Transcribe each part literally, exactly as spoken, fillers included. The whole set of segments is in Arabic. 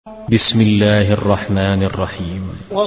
بسم الله الرحمن الرحيم.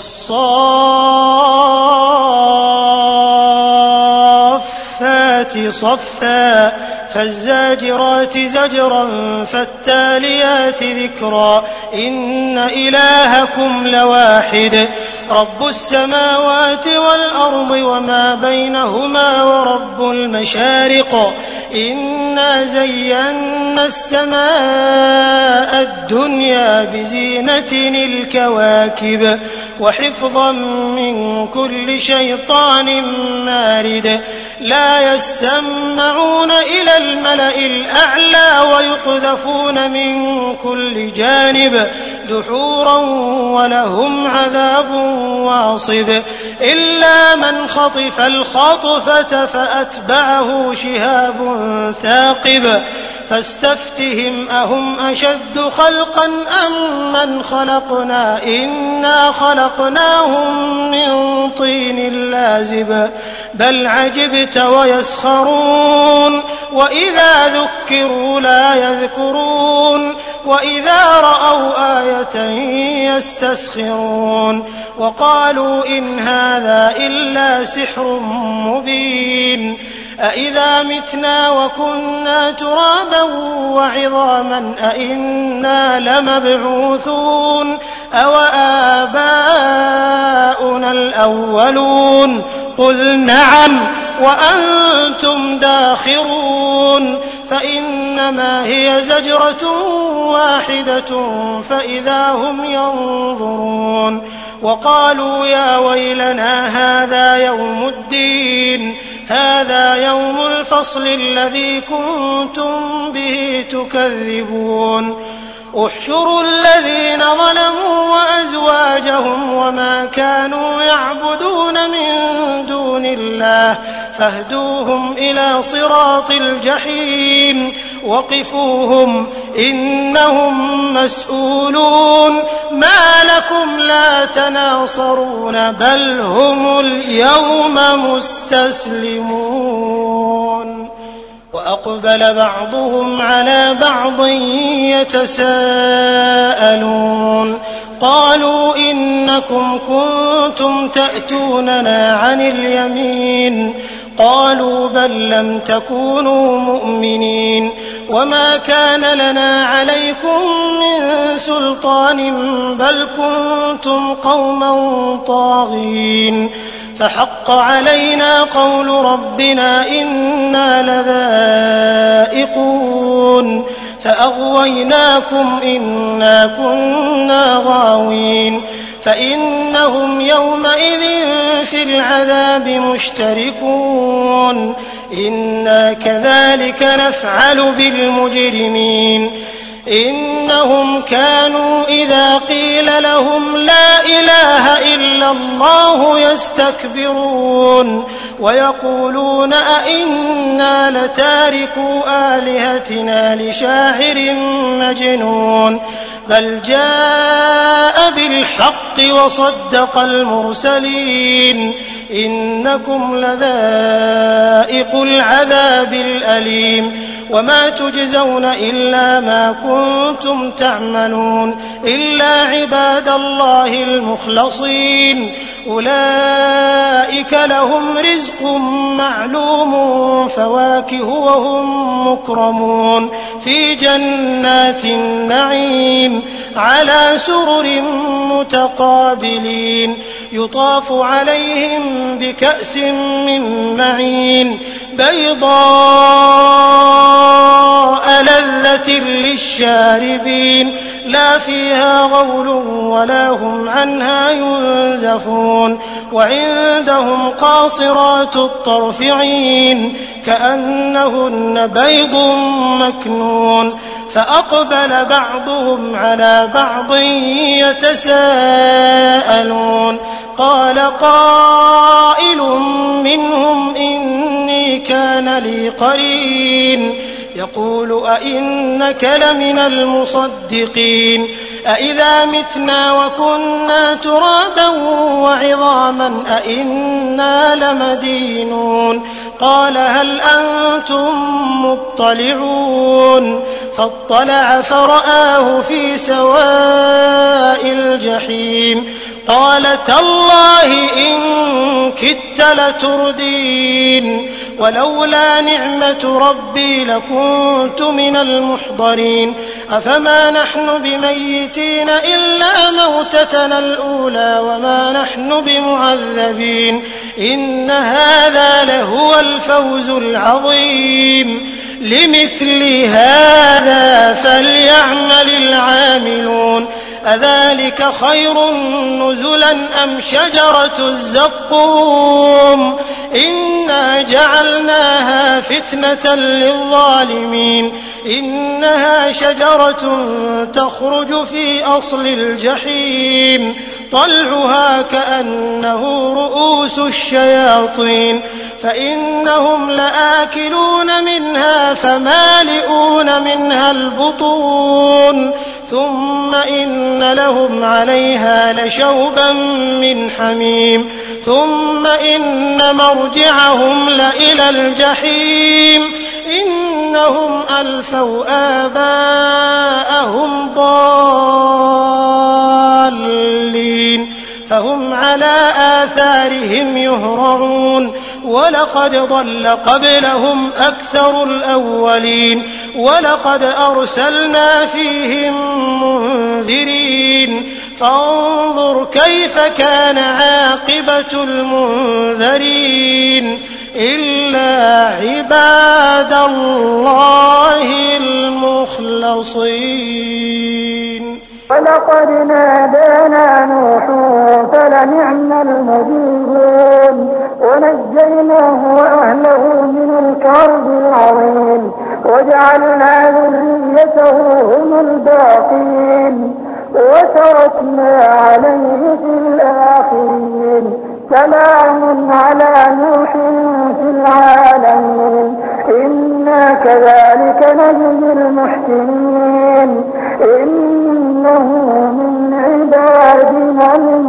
والصافات صفا فالزاجرات زجرا فالتاليات ذكرا إن إلهكم لواحد رب السماوات والأرض وما بينهما ورب المشارق إنا زينا السماء الدنيا بزينة الكواكب وحفظا من كل شيطان مارد لا يسمعون إلى الملأ الأعلى ويقذفون من كل جانب دحورا ولهم عذاب واصب إلا من خطف الخطفة فأتبعه شهاب ثاقب فاستفتهم أهم أشد خلقا أم من خلقنا إنا خلقناهم من طين لازب بل عجبت ويسخرون وإذا ذكروا لا يذكرون وإذا رأوا آية يستسخرون وقالوا إن هذا إلا سحر مبين أإذا متنا وكنا ترابا وعظاما أإنا لمبعوثون أو آباؤنا الأولون قل نعم وأنتم داخرون فإنما هي زجرة واحدة فإذا هم ينظرون وقالوا يا ويلنا هذا يوم الدين هذا يوم الفصل الذي كنتم به تكذبون احشروا الذين ظلموا وأزواجهم وما كانوا يعبدون من دون الله فاهدوهم إلى صراط الجحيم وقفوهم إنهم مسؤولون ما لكم لا تناصرون بل هم اليوم مستسلمون وأقبل بعضهم على بعض يتساءلون قالوا إنكم كنتم تأتوننا عن اليمين قالوا بل لم تكونوا مؤمنين وما كان لنا عليكم من سلطان بل كنتم قوما طاغين فحق علينا قول ربنا إنا لذائقون فأغويناكم إنا كنا غاوين فإنهم يومئذ في العذاب مشتركون إنا كذلك نفعل بالمجرمين إنهم كانوا إذا قيل لهم لا إله إلا الله يستكبرون ويقولون أئنا لتاركو آلهتنا لشاعر مجنون بل جاء بالحق وصدق المرسلين إنكم لذائقو العذاب الأليم وما تجزون إلا ما كنتم تعملون إلا عباد الله المخلصين أولئك لهم رزق معلوم فواكه وهم مكرمون في جنات النعيم على سرر متقابلين يطاف عليهم بكأس من معين بيضاء لذة للشاربين لا فيها غول ولا هم عنها ينزفون وعندهم قاصرات الطرف عين كأنهن بيض مكنون فأقبل بعضهم على بعض يتساءلون قال قائل منهم إني كان لي قرين يقول أئنك لمن المصدقين أإذا متنا وكنا ترابا وعظاما أإنا لمدينون قال هل أنتم مطلعون فاطلع فرآه في سواء الجحيم قال تالله إن كدت لتردين ولولا نعمة ربي لكنت من المحضرين أفما نحن بميتين إلا موتتنا الأولى وما نحن بمعذبين إن هذا لهو الفوز العظيم لمثل هذا فليعمل العاملون أذلك خير نزلا أم شجرة الزقوم إنا جعلناها فتنة للظالمين إنها شجرة تخرج في أصل الجحيم طلعها كأنه رؤوس الشياطين فإنهم لآكلون منها فمالئون منها البطون ثم إن لهم عليها لشوبا من حميم ثم إن مرجعهم لإلى الجحيم إنهم ألفوا آباءهم ضالين فهم على آثارهم يهرعون ولقد ضل قبلهم أكثر الأولين ولقد أرسلنا فيهم منذرين فانظر كيف كان عاقبة المنذرين إلا عباد الله المخلصين ولقد نادانا نوح فلنعم المجيبون ونجيناه وأهله من الكرب العظيم وجعلنا ذريته هم الباقين وتركنا عليه في الآخرين سلام على نوح في العالمين إنا كذلك نجزي المحسنين إنه من عبادنا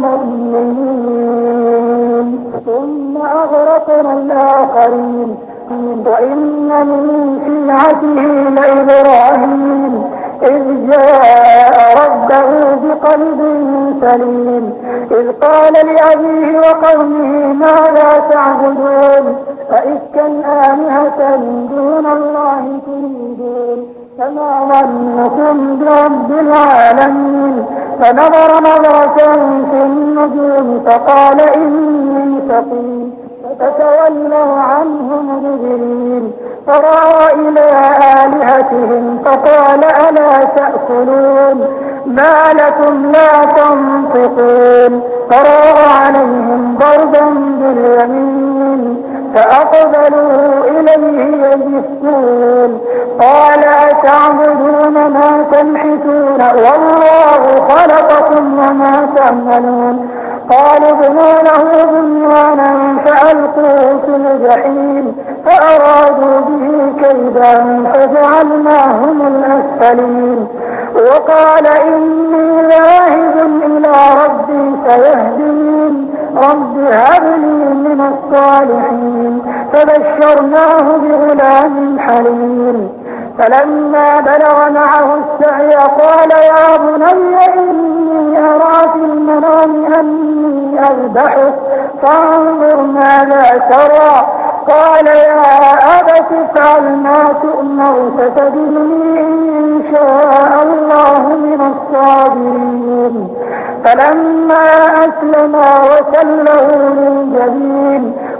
المؤمنين ثم أغرقنا الآخرين وإن من شيعته لإبراهيم إذ جاء ربه بقلب سليم إذ قال لأبيه وقومه ماذا تعبدون أئفكا آلهة دون الله تريدون فما ظنكم برب العالمين فنظر نظرة في النجوم فقال إني سقيم فتولوا عنه مدبرين فرأى إلى آلهتهم فقال ألا تأكلون ما لكم لا تنطقون فراغ عليهم ضربا باليمين فأقبلوا إليه يزفون قال أتعبدون ما تنحتون والله خلقكم وما تعملون قالوا ابنوا له بنيانا فألقوه في الجحيم فأرادوا به كيدا فجعلناهم الأسفلين وقال إني ذاهب إلى ربي سيهدين رب هب لي من الصالحين فبشرناه بغلام حليم فلما بلغ معه السعي قال يا بني إني أرى في المنام أني أذبحك فانظر ماذا ترى قال يا أبت افعل ما تؤمر ستجدني إن شاء الله من الصابرين فلما أسلما وتله للجبين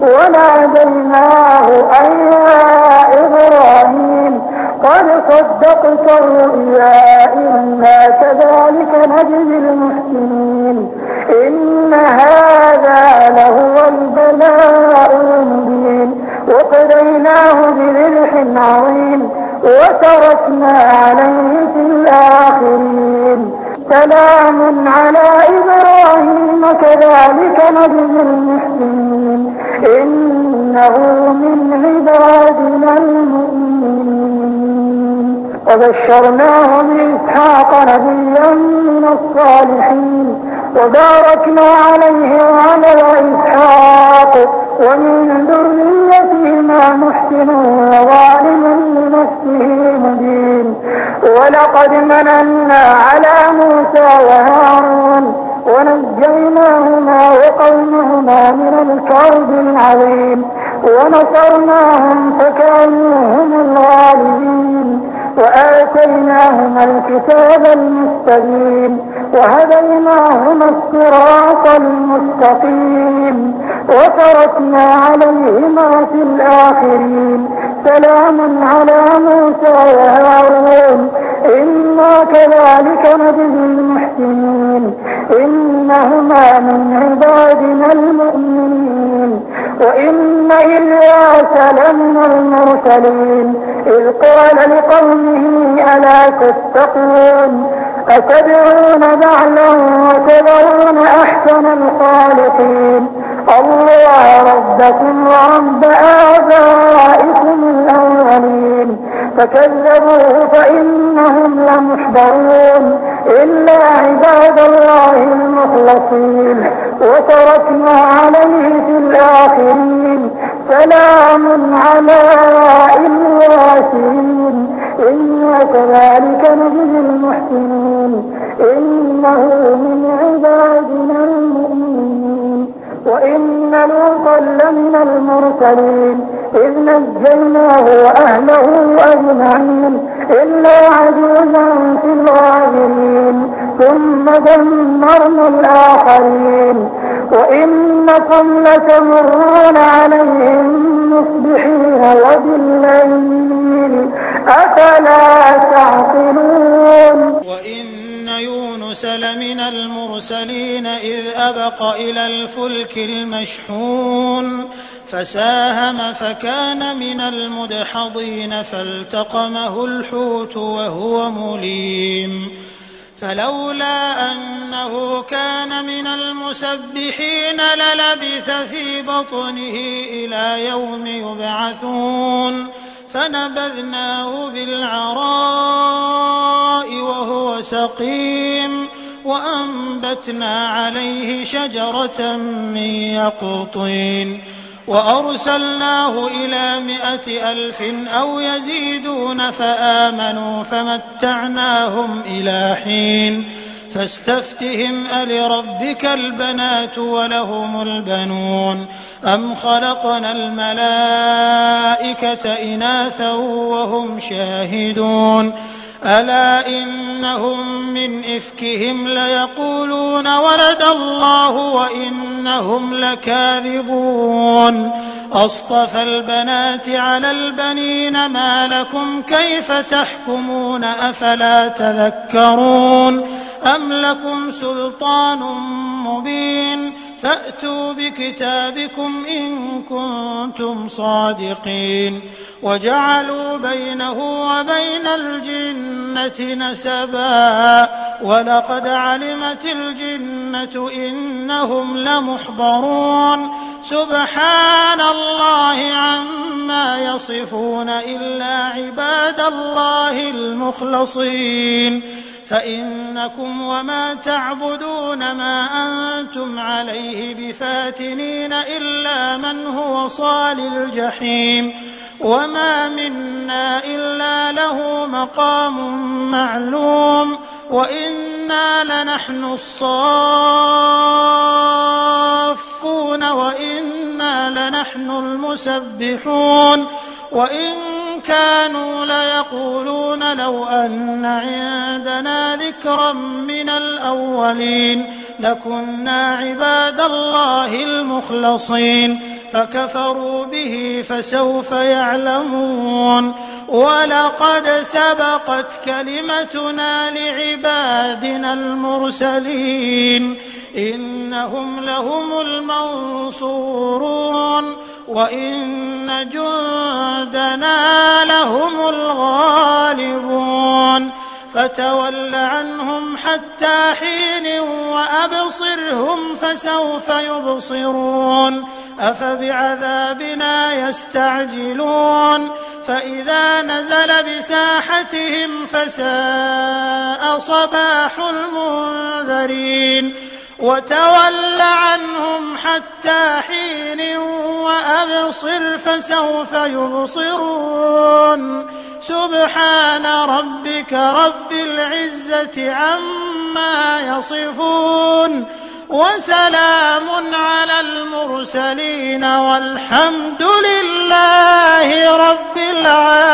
وناديناه أن يا إبراهيم قد صدقت الرؤيا إنا كذلك نجزي المحسنين إن هذا لهو البلاء المبين وقضيناه بذبح عظيم وتركنا عليه في الآخرين سلام على إبراهيم كذلك نجزي المحسنين إنه من عبادنا المؤمنين وبشرناه بإسحاق نبيا من الصالحين وباركنا عليه وعلى إسحاق ومن ذريتهما محسن وظالم لنفسه مبين ولقد مننا على موسى وهارون ونجيناهما وقومهما من الكرب العظيم ونصرناهم فكانوا هم الغالبين وآتيناهما الكتاب المستبين وهديناهما الصراط المستقيم وتركنا عليهما في الآخرين سلام على موسى وهارون إنا كذلك نجزي المحسنين إنهما من عبادنا المؤمنين وإن إلياس لمن المرسلين إذ قال لقومه ألا تتقون أتدعون بعلا وتذرون أحسن الخالقين الله ربكم ورب آبائكم الأولين فكذبوه فإنهم لمحضرون إلا عباد الله المخلصين وتركنا عليه في الآخرين سلام على الياسين إنا كذلك نجزي المحسنين إنه من عبادنا المؤمنين وإن لوطا لمن المرسلين إذ نجيناه وأهله أجمعين إلا عجوزا في الغابرين ثم دمرنا الآخرين وإنكم لتمرون عليهم مصبحين وبالليل أفلا تعقلون وإن يونس لمن المرسلين إذ أبق إلى الفلك المشحون فساهم فكان من المدحضين فالتقمه الحوت وهو مليم فلولا أنه كان من المسبحين للبث في بطنه إلى يوم يبعثون فنبذناه بالعراء وهو سقيم وأنبتنا عليه شجرة من يقطين وأرسلناه إلى مائة ألف أو يزيدون فآمنوا فمتعناهم إلى حين فاستفتهم ألربك البنات ولهم البنون أم خلقنا الملائكة إناثا وهم شاهدون ألا إنهم من إفكهم ليقولون ولد الله وإنهم لكاذبون أصطفى البنات على البنين ما لكم كيف تحكمون أفلا تذكرون أم لكم سلطان مبين فأتوا بكتابكم إن كنتم صادقين وجعلوا بينه وبين الجنة نسبا ولقد علمت الجنة إنهم لمحضرون سبحان الله عما يصفون إلا عباد الله المخلصين فإنكم وما تعبدون ما أنتم عليه بفاتنين إلا من هو صال الجحيم وما منا إلا له مقام معلوم وإنا لنحن الصافون وإنا لنحن المسبحون وإن كانوا ليقولون لو أن عندنا ذكرا من الأولين لكنا عباد الله المخلصين فكفروا به فسوف يعلمون ولقد سبقت كلمتنا لعبادنا المرسلين إنهم لهم المنصورون وإن جندنا لهم الغالبون فتول عنهم حتى حين وأبصرهم فسوف يبصرون أفبعذابنا يستعجلون فإذا نزل بساحتهم فساء صباح المنذرين وتول عنهم حتى حين وأبصر فسوف يبصرون سبحان ربك رب العزة عما يصفون وسلام على المرسلين والحمد لله رب العالمين.